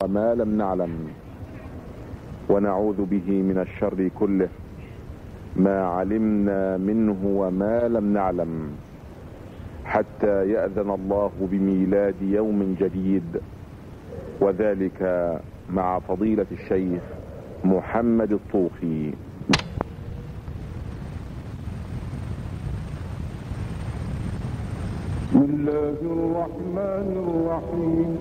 وما لم نعلم، ونعوذ به من الشر كله ما علمنا منه وما لم نعلم، حتى يأذن الله بميلاد يوم جديد، وذلك مع فضيلة الشيخ محمد الطوخي. بسم الله الرحمن الرحيم.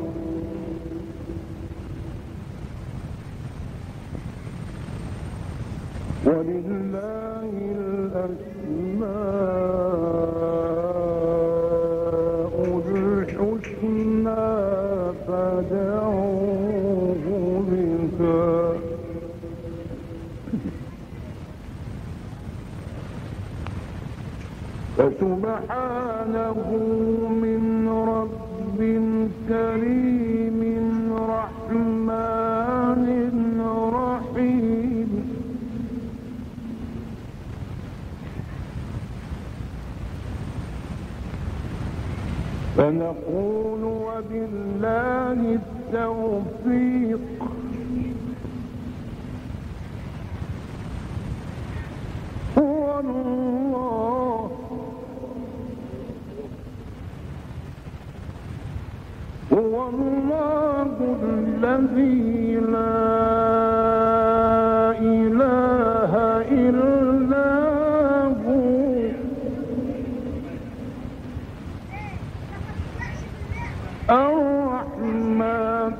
ولله الأسماء الحسنى فادعوه بها، فسبحانه من رب كريم رحمن رحيم. فنقول وبالله التوفيق، هو الله الذي لا إله إلا هو، الرحمن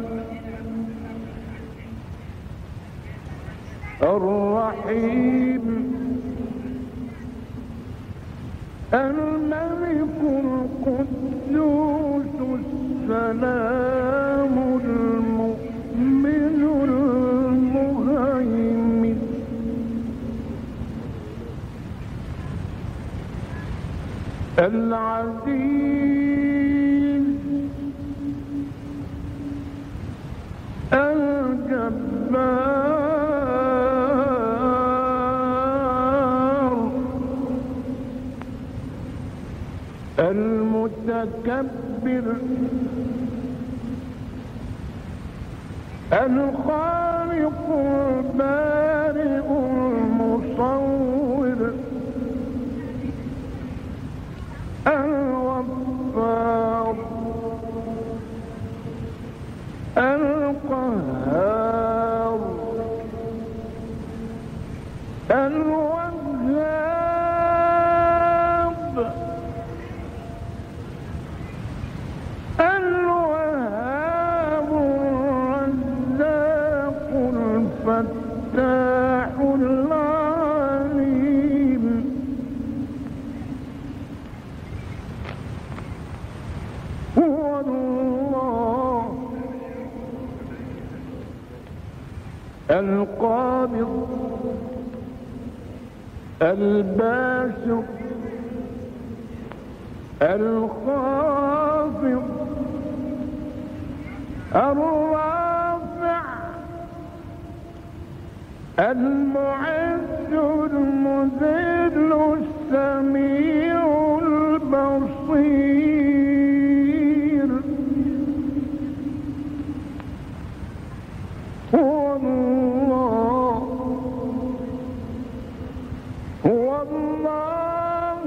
الرحيم، الملك القدوس السلام المؤمن المهيمن، العزيز الجبار، المتكبر، الخالق البارئ المصور، الغفار، القهار، الوهاب، الرزاق، الفتاح العليم. هو الله القابض الباسط الخافض الرافع المعز المذل السميع البصير. هو الله هو الله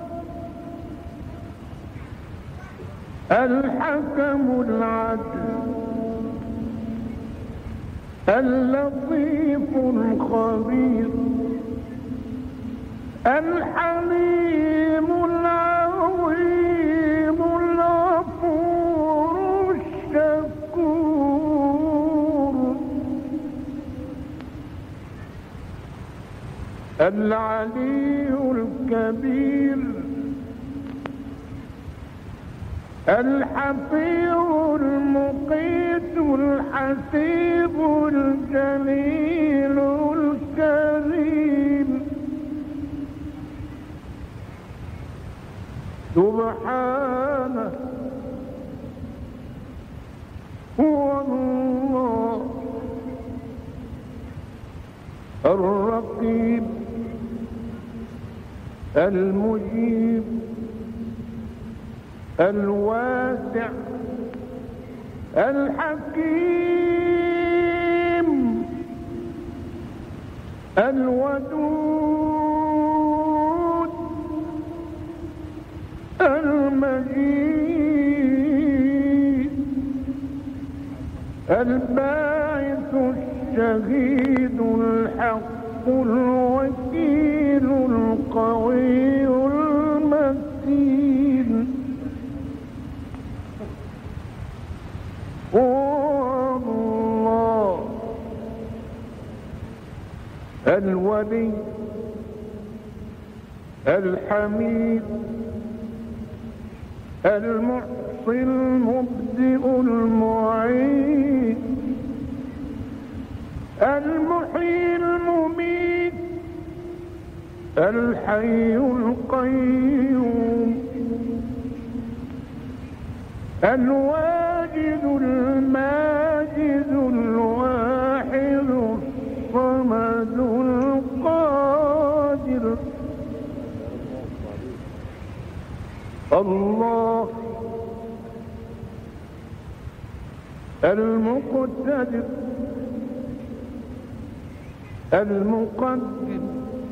الحكم العدل اللطيف الخبير، الحليم العظيم الغفور الشكور، العلي الكبير، الحفيظ المقيت الحسيب الجليل الكريم. سبحانه هو الله الرقيب المجيب الواسع الحكيم الودود المجيد الباعث الشهيد الحق الوكيل القوي المتين هو الله الولي الحميد المحصي المبدئ المعيد المحيي المميت الحي القيوم الواجد الماجد الواحد الصمد القادر الله المقتدر المقدم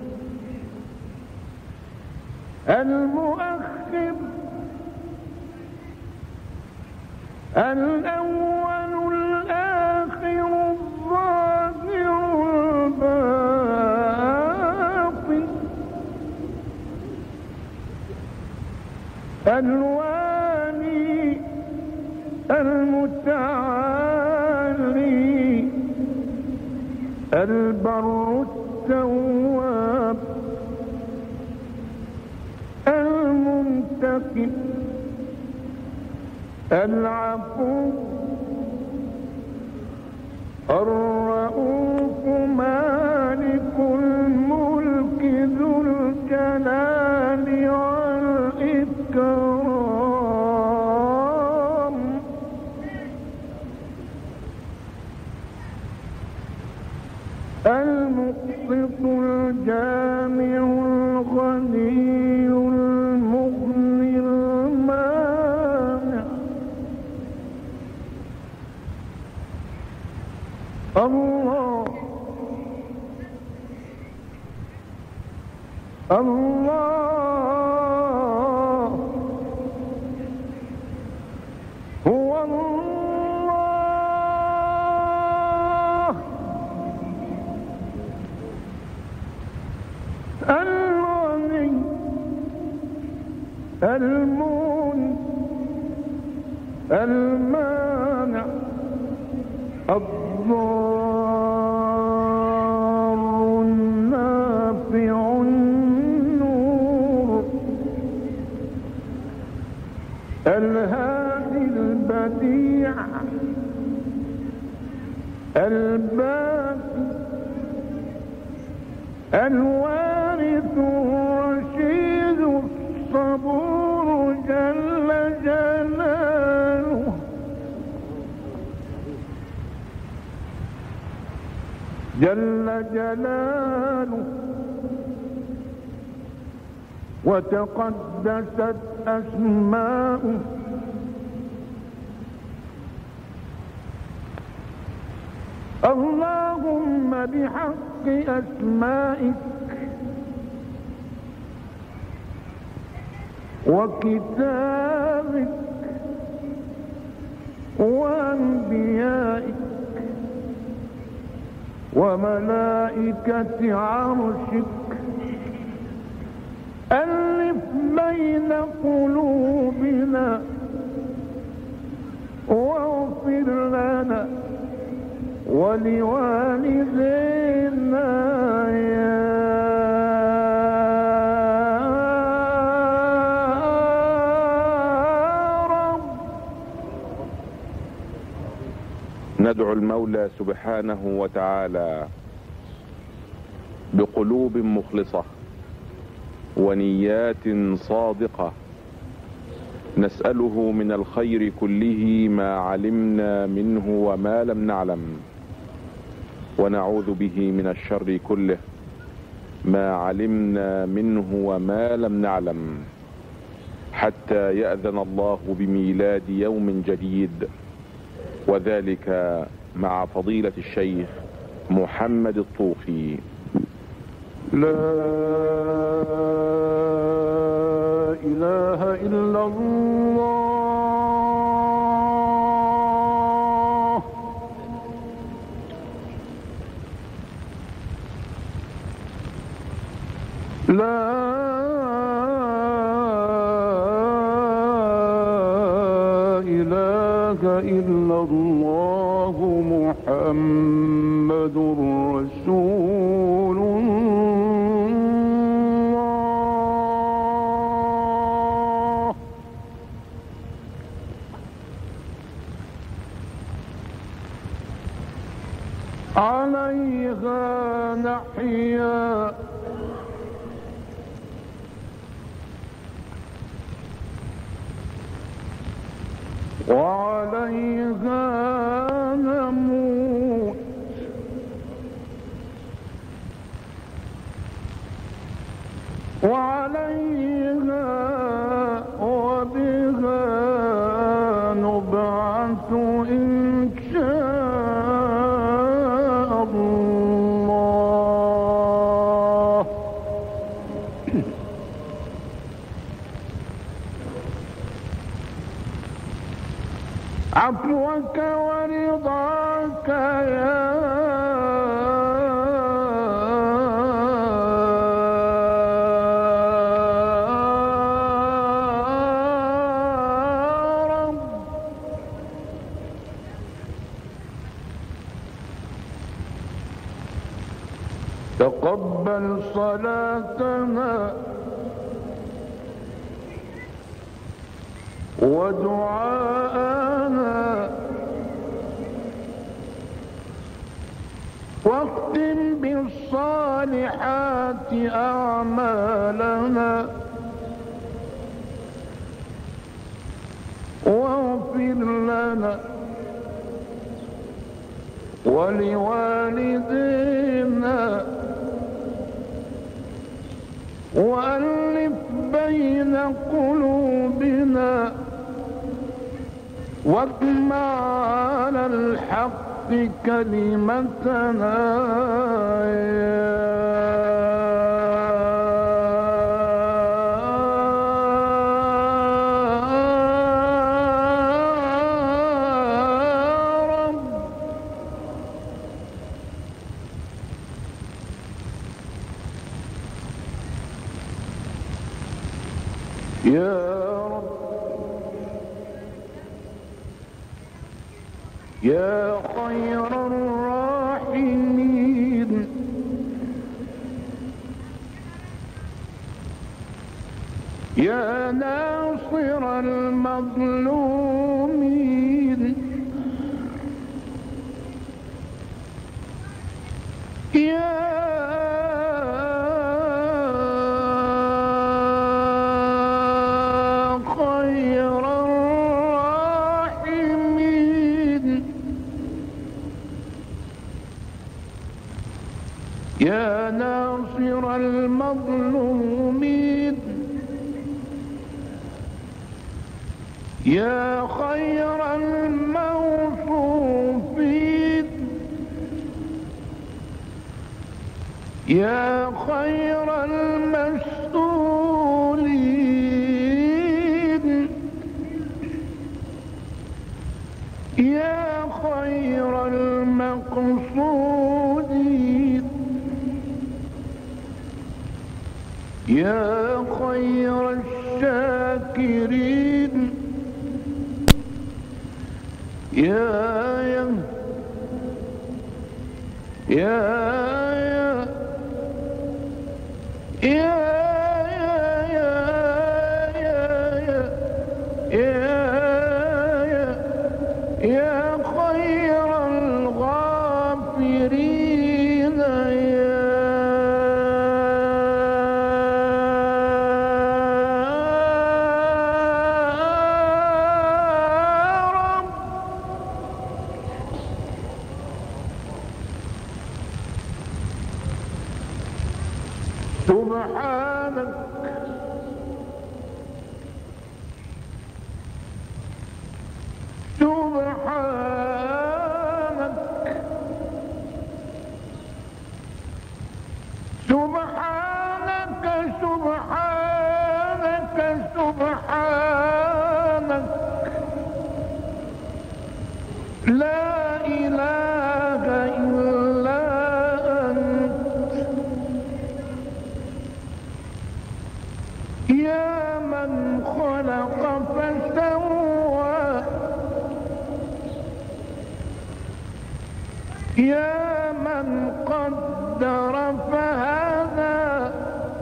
المؤخر الأول الآخر الظاهر الباطن الوالي المتعالي البر التواب المنتقم العفو الرؤوف مالك الملك ذو الجلال والإكرام المقسط الجامع الغني المغني المانع الله الله هو الله الغني المغني المانع الضار النافع النور الهادي البديع الباقي الوارث الرشيد الصبور جل جلاله جل جلاله وتقدست أسماؤه اللهم بحق أسمائك وكتابك وأنبيائك وملائكة عرشك ألف بين قلوبنا واغفر لنا ولوالدينا يا رب. ندعو المولى سبحانه وتعالى بقلوب مخلصة ونيات صادقة، نسأله من الخير كله ما علمنا منه وما لم نعلم، ونعوذ به من الشر كله ما علمنا منه وما لم نعلم، حتى يأذن الله بميلاد يوم جديد، وذلك مع فضيلة الشيخ محمد الطوفي. لا إله إلا الله لا إله إلا الله محمد رسول الله عليها نحيا وعليها نموت وعليها وبها نبعث إن شاء الله عفوك ورضاك يا رب تقبل صلاتنا ودعاءنا واختم بالصالحات أعمالنا واغفر لنا ولوالدينا وألف بين قلوبنا واجمع على الحق كلمتنا يا رب يا رب يا خير الراحمين يا ناصر المظلومين يا خير الراحمين يا ناصر المظلومين يا خير الموصوفين يا خير المسؤولين يا خير المقصودين يا خير الشاكرين يا خير الغافرين سبحانك سبحانك يا من قدر فهدى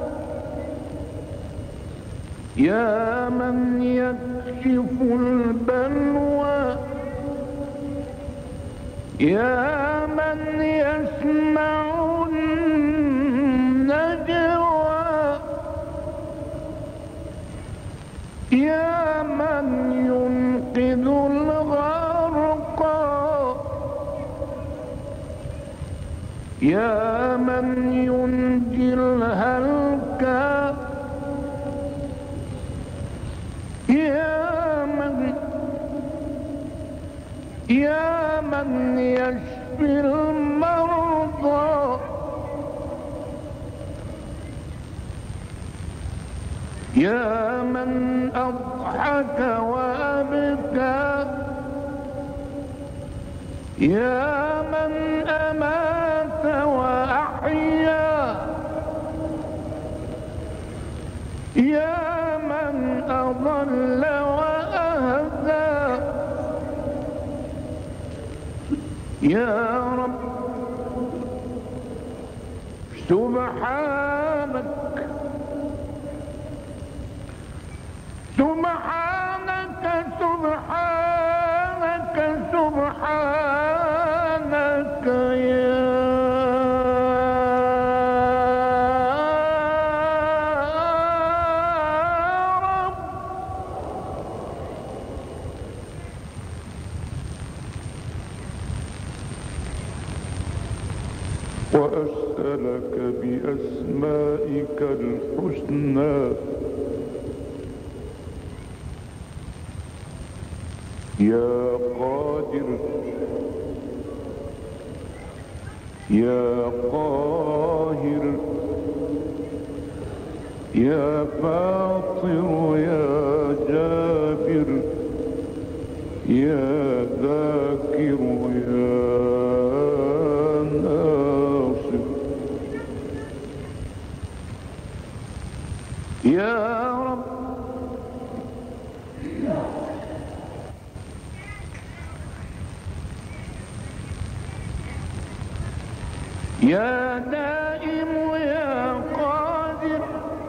يا من يكشف البلوى يا من يسمع النجوى يا من ينقذ الغرقى يا من ينجي الهلكى يا من يشفي المرضى يا من أضحك وأبكى يا من أمات وأحيا يا من أضل وأهدى يا رب سبحانك سبحانك سبحانك سبحانك يا رب وأسألك بأسمائك الحسنى يا قادر يا قاهر يا فاطر يا جابر يا ذاكر يا ناصر يا رب يا دائم يا قادر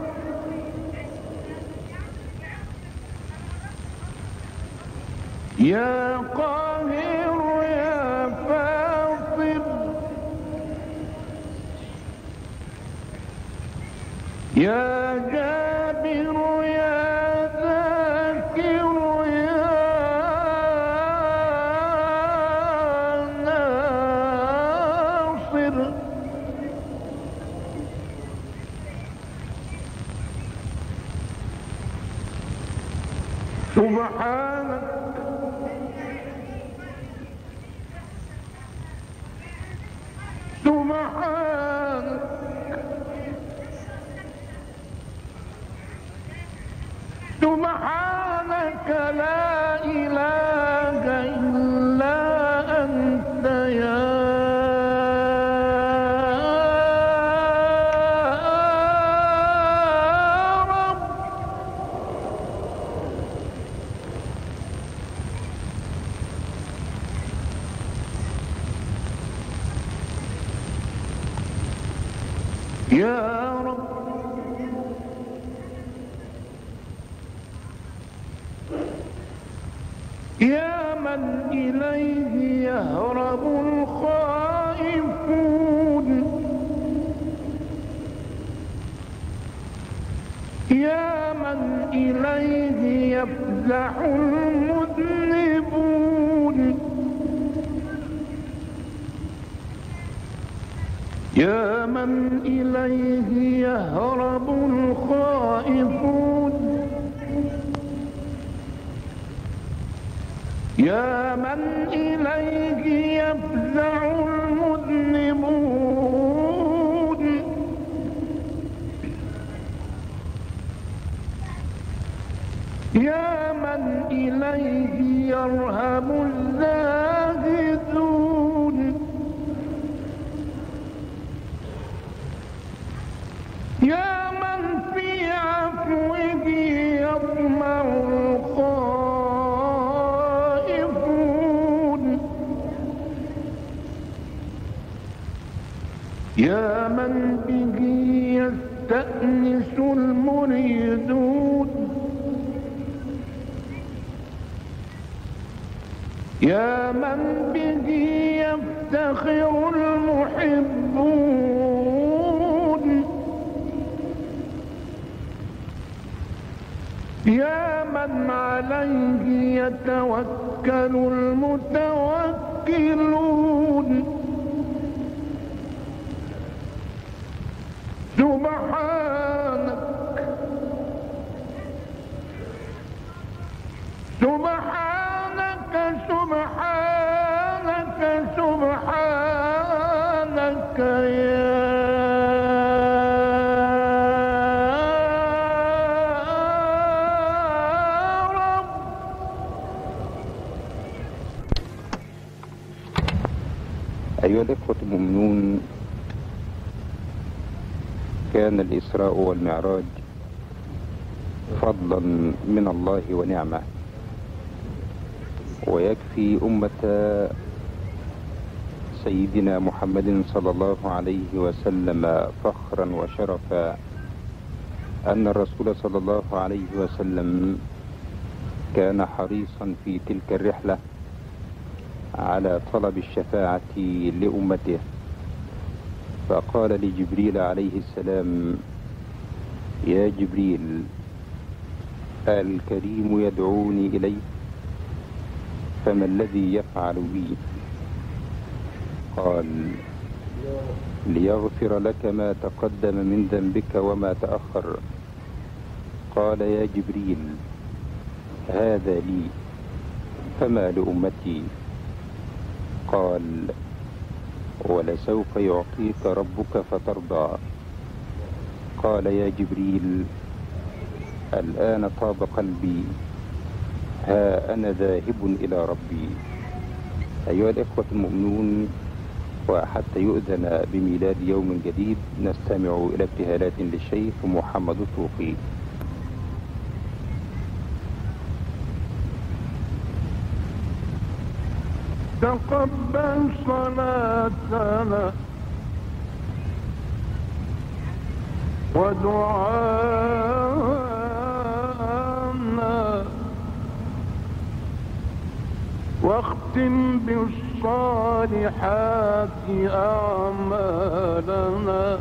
يا قاهر يا فاطر يا جابر يا ذاكر يا ناصر سبحانك سبحانك سبحانك لا إله إلا أنت يا رب يا رب يا من إليه يهرب الخائفون يا من إليه يفزع المذنبون يا من إليه يهرب الخائفون يا من إليه يفزع المذنبون يا من إليه يرهب الزاهدون يا من في عفوه يطمع الخائفون يا من به يستأنس المريدون يا من به يفتخر المحبون يا من عليه يتوكل المتوكلون سبحانك سبحانك سبحانك سبحانك يا رب. أيها الإخوة المؤمنون، كان الإسراء والمعراج فضلا من الله ونعمة، ويكفي أمة سيدنا محمد صلى الله عليه وسلم فخرا وشرفا أن الرسول صلى الله عليه وسلم كان حريصا في تلك الرحلة على طلب الشفاعة لأمته، فقال لجبريل عليه السلام: يا جبريل، الكريم يدعوني إليه، فما الذي يفعل بي؟ قال: ليغفر لك ما تقدم من ذنبك وما تأخر. قال: يا جبريل، هذا لي، فما لأمتي؟ قال: ولسوف يعطيك ربك فترضى. قال: يا جبريل، الآن طاب قلبي، ها أنا ذاهب إلى ربي. أيها الإخوة المؤمنون، وحتى يؤذن بميلاد يوم جديد نستمع إلى ابتهالات للشيخ محمد الطوخي. تقبل صلاتنا ودعاءنا، واختم بالصالحات أعمالنا،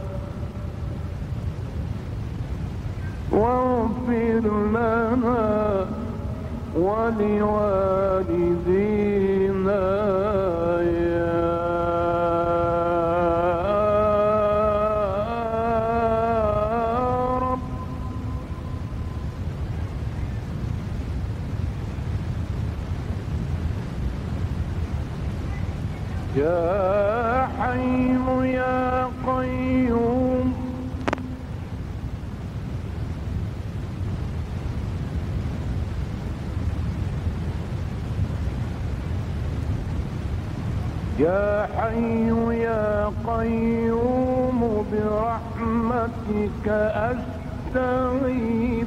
واغفر لنا ولوالدينا يا رب. يا حي يا قيوم، يا حي يا قيوم، برحمتك أستغيث.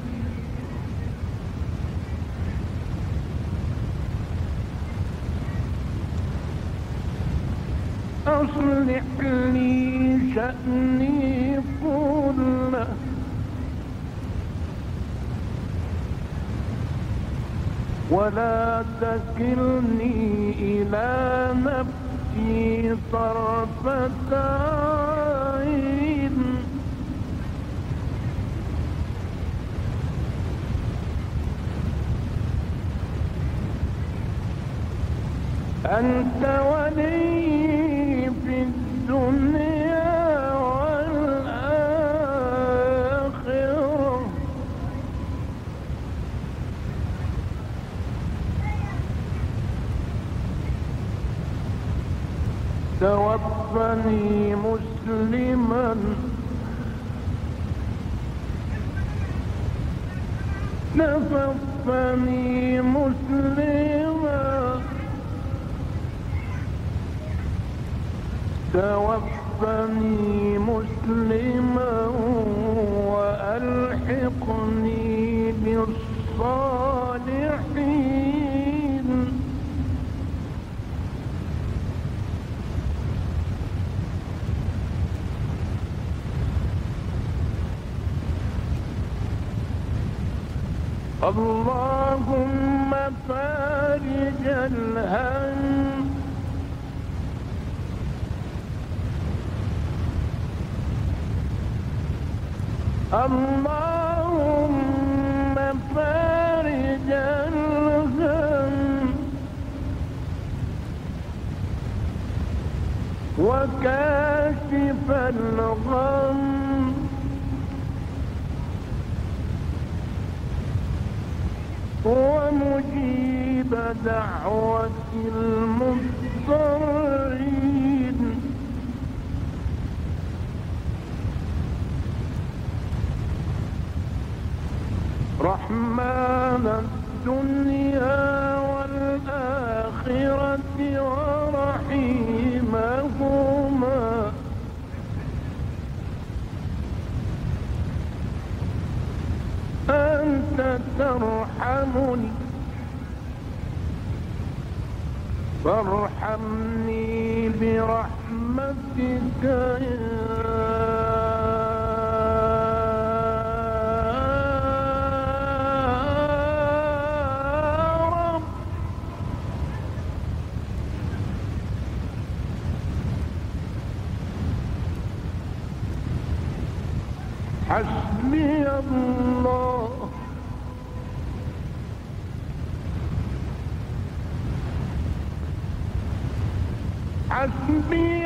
أصلح لي شأني كله، ولا تكلني إلى نفسي طرفة عين. أنت ولي في الدنيا والآخرة، توفني مسلما توفني مسلما، توفني مسلما وألحقني بالصالحين. اللهم فارج الهم اللهم فارج الهم وكاشف الغم ومجيب دعوة المضطرين رحمن الدنيا والآخرة ورحيمهما أنت ترحمني فارحمني برحمتك حسبي الله حسبي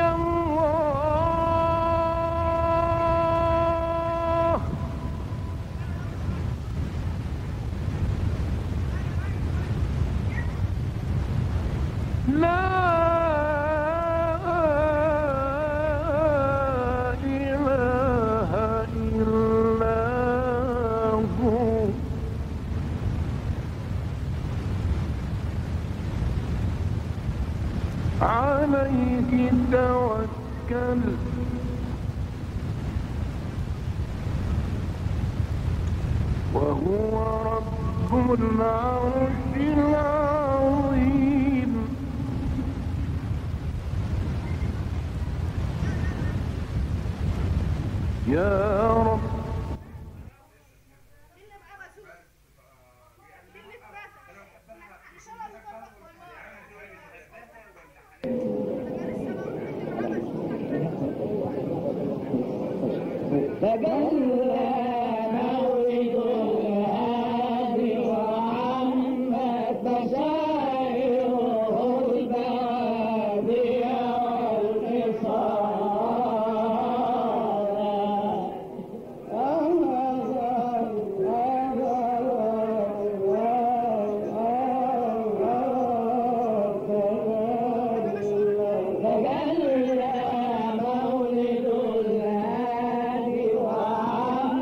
الله لا عليك توكل وهو رب العرش العظيم يا رب تجلى مولد الهادي وعم بشائره البادية والنصارى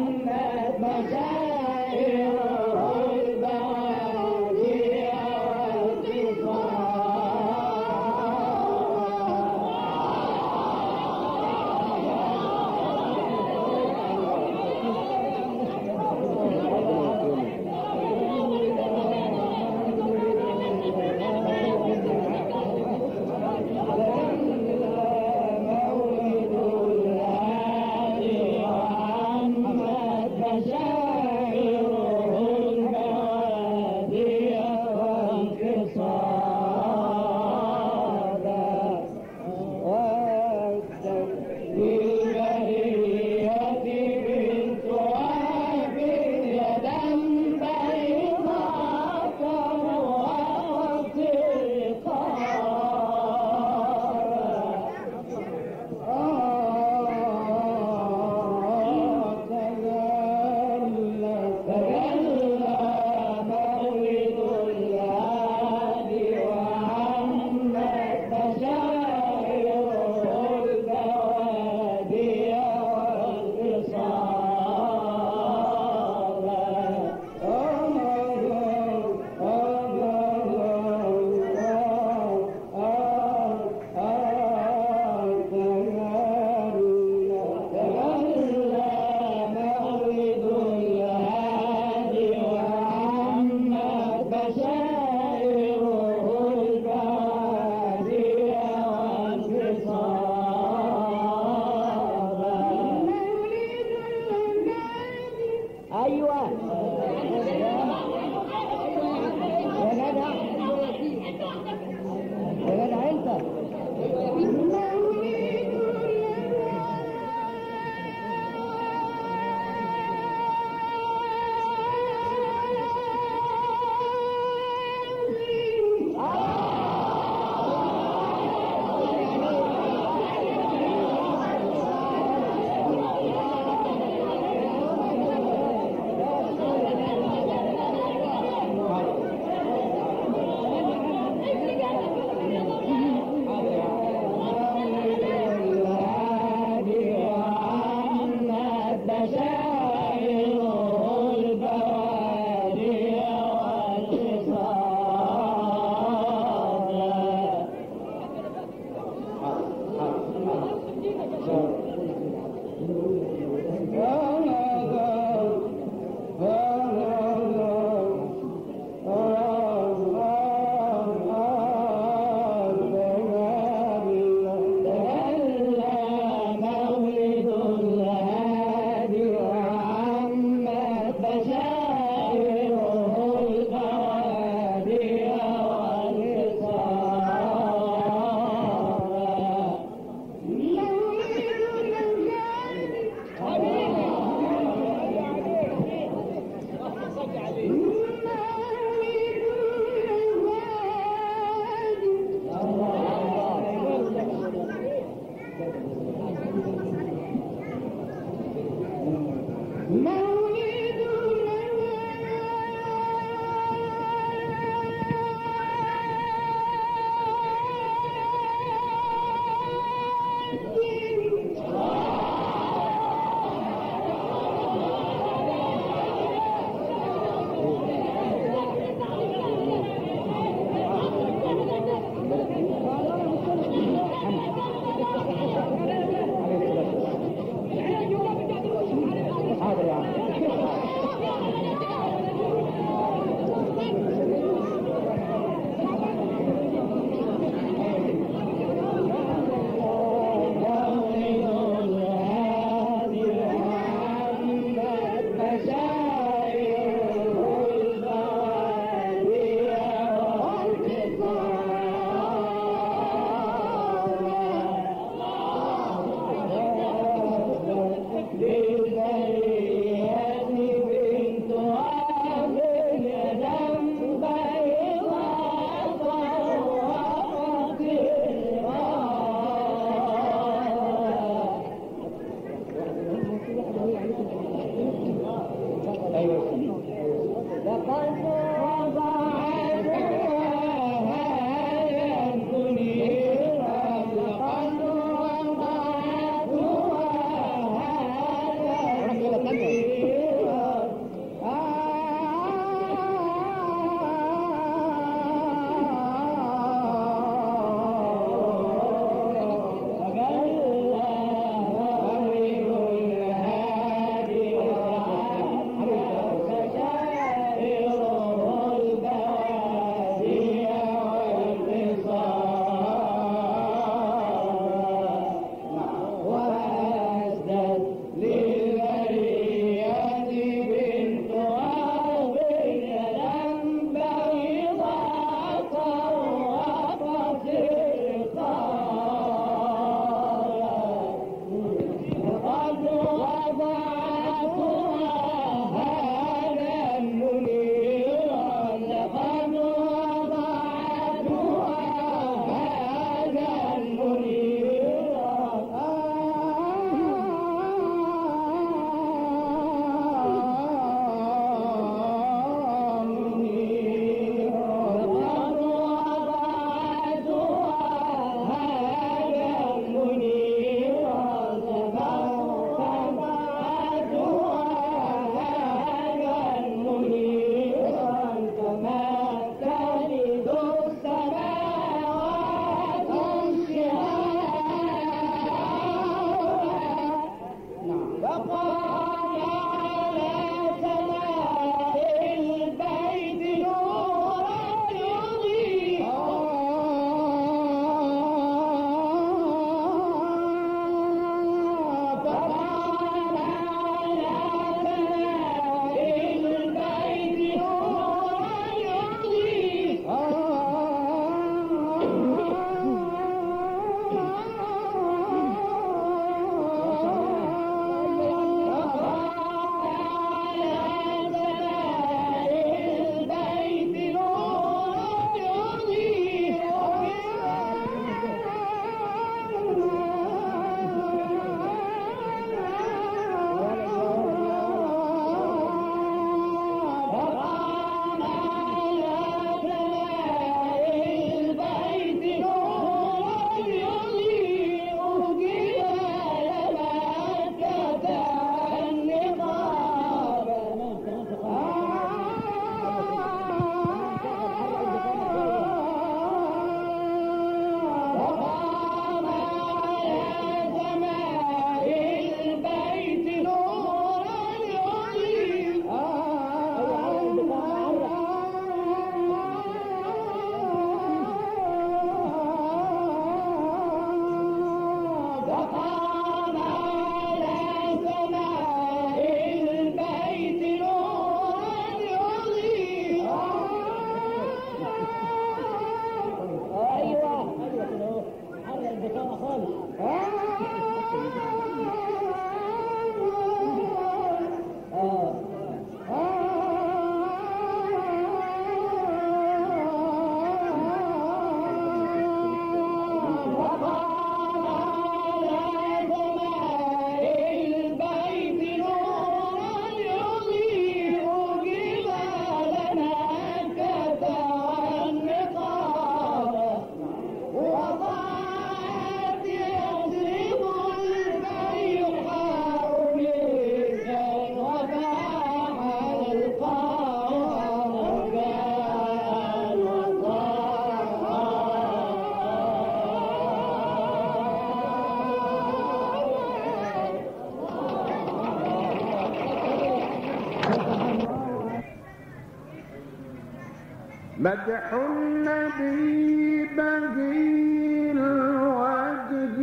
مدح النبي بهي الوجه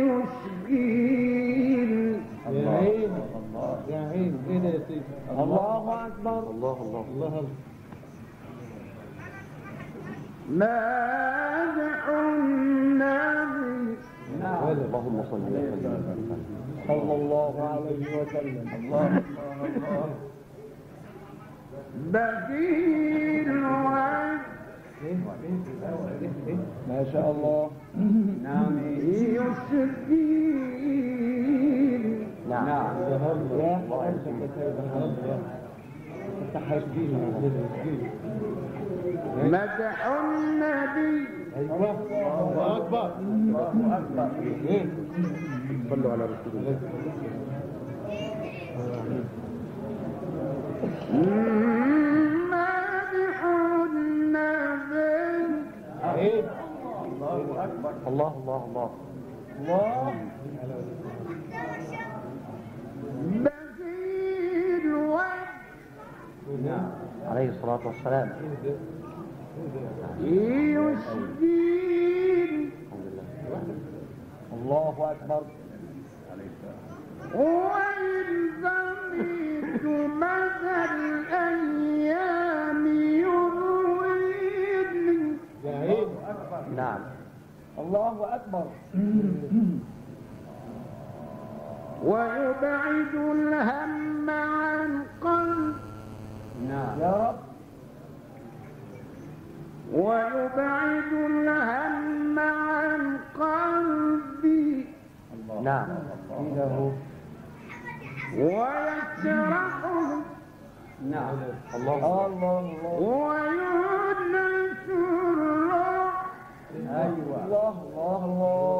يشجين. يا عين يا عين ايه ده يا سيدي؟ الله أكبر. الله الله الله. مدح النبي اللهم صل وسلم صلى الله عليه وسلم. الله الله. بهي الوجه ما شاء الله. نعم يشجين. نعم يا حرمتك يا سيدي حرمتك. تحجيني مدح النبي. الله أكبر. الله أكبر. صلوا على رسول الله. مدح النبي. الله أكبر. الله الله الله. الله. بهي الوجه عليه الصلاة والسلام. يشجين. الله أكبر. وإن ظنيت مدى الأيام يرويني. يا عين أكبر. نعم الله أكبر. ويبعد الهم عن قلب. يا رب. ويبعد الهم عن قلبي. نعم إنه ويشرحه. نعم الله الله الله. ويونس الروح. أيوة. الله الله الله.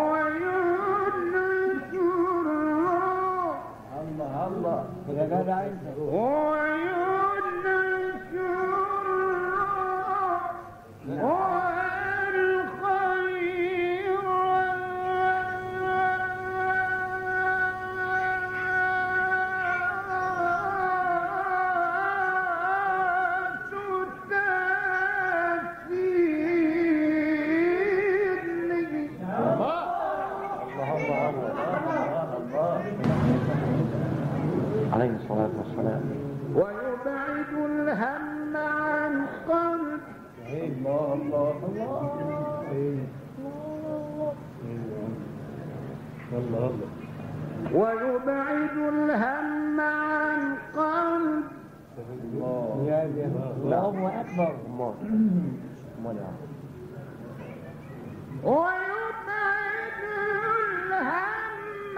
ويونس الروح. الله الله. يا جدع أنت. ويونس الروح. والخير عليه الصلاة والسلام. ويبعد الهم عن قلب. الله الله الله. الله الله. ويبعد الهم عن قلب. يا الله أكبر. الله الله يا رب. ويبعد الهم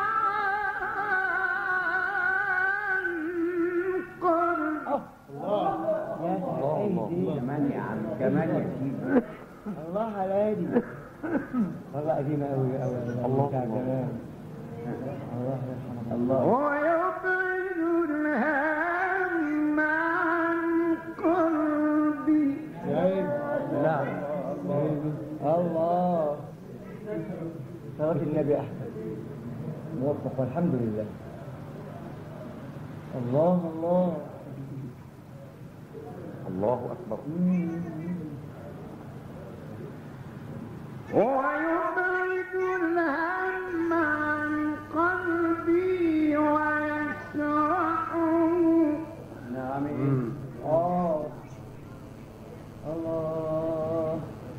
عن قلب. يا سيدي كمان يا عم كمان يا سيدي. الله على يدي. والله قديمة أوي أوي. الله كمان. الله يرحمه الله. ويبعد الهم عن قلبي. نعم الله. صلاة النبي أحسن. موفق والحمد لله. الله الله. الله أكبر. ويبعد الهم عن قلبي ويشرحه. نعم. الله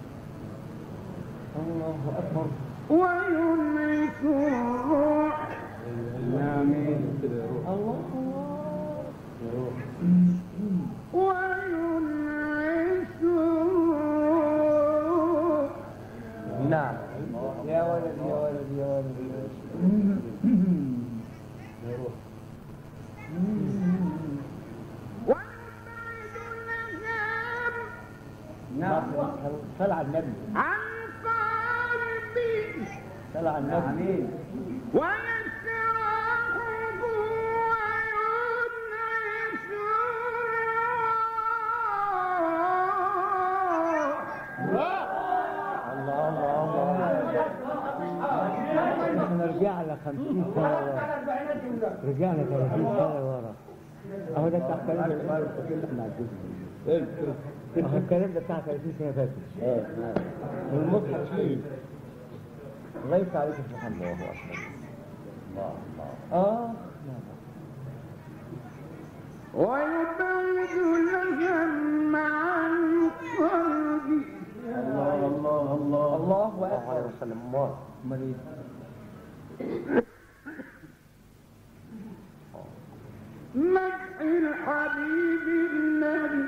الله أكبر. وينعش الروح. نعم. الله وينعش الروح. نعم يا ولد يا ولد يا ولد يا روح. ويبعد الهم نعم. صل على النبي. عن قلبي. صل على النبي. ويشرحه وينعش الروح. الله الله الله. احنا رجعنا 50 سنة ورا. رجعنا 30 سنة ورا. اهو ده بتاع كلام اهو الكلام ده بتاع 30 سنه فاتت. والمصحف فيه غيث عليك في محمد. الله اكبر. الله ويبعد الهم عن قلبي. الله عليه وسلم. الله مريض. مدح الحبيب النبي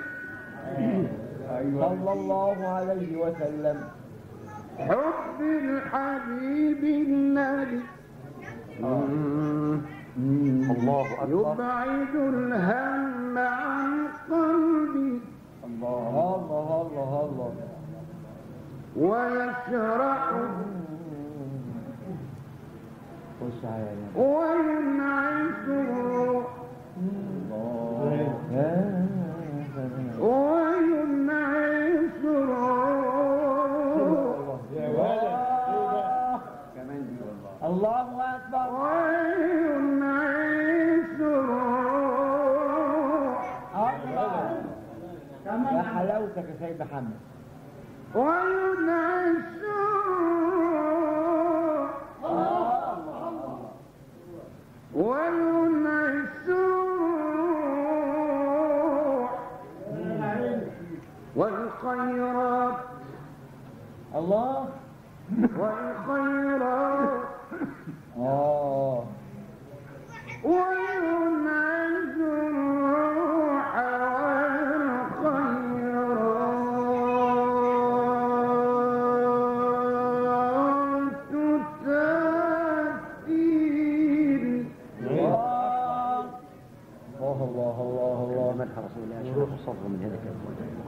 صلى الله عليه وسلم. حب الحبيب النبي الله أكبر. يبعد الهم عن قلبي الله الله الله الله. ويشرح وسعيد وينعش الروح وينعش الروح الله أكبر. وينعش الروح يا حلاوتك يا سيد محمد. وينعش الروح وينعش الروح والخيرات الله. والخيرات وينعش الروح والخيرات تساتين. الله الله الله الله. مدح رسول الله. شروح صبر من هذا الكلام.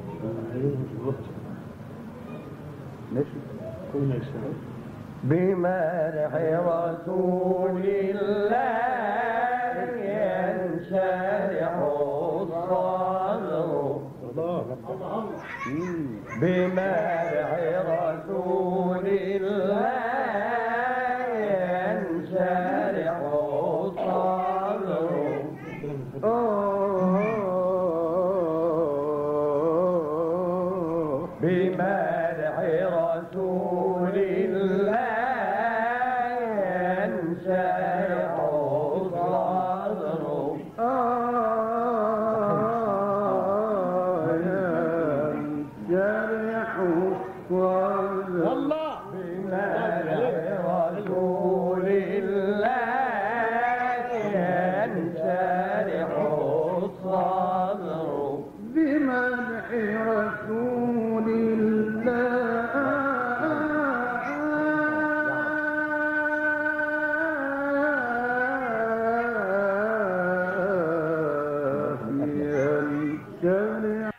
ماشي. كل شيء بمدح رسول الله ينشرح الصدر. بمدح رسول الله ينشرح الصدر. بمدح رسول الله ينشرح الصدر. ينشرح الصدر. والله بمدح رسول الله ينشرح الصدر. بمدح رسول الله ينشرح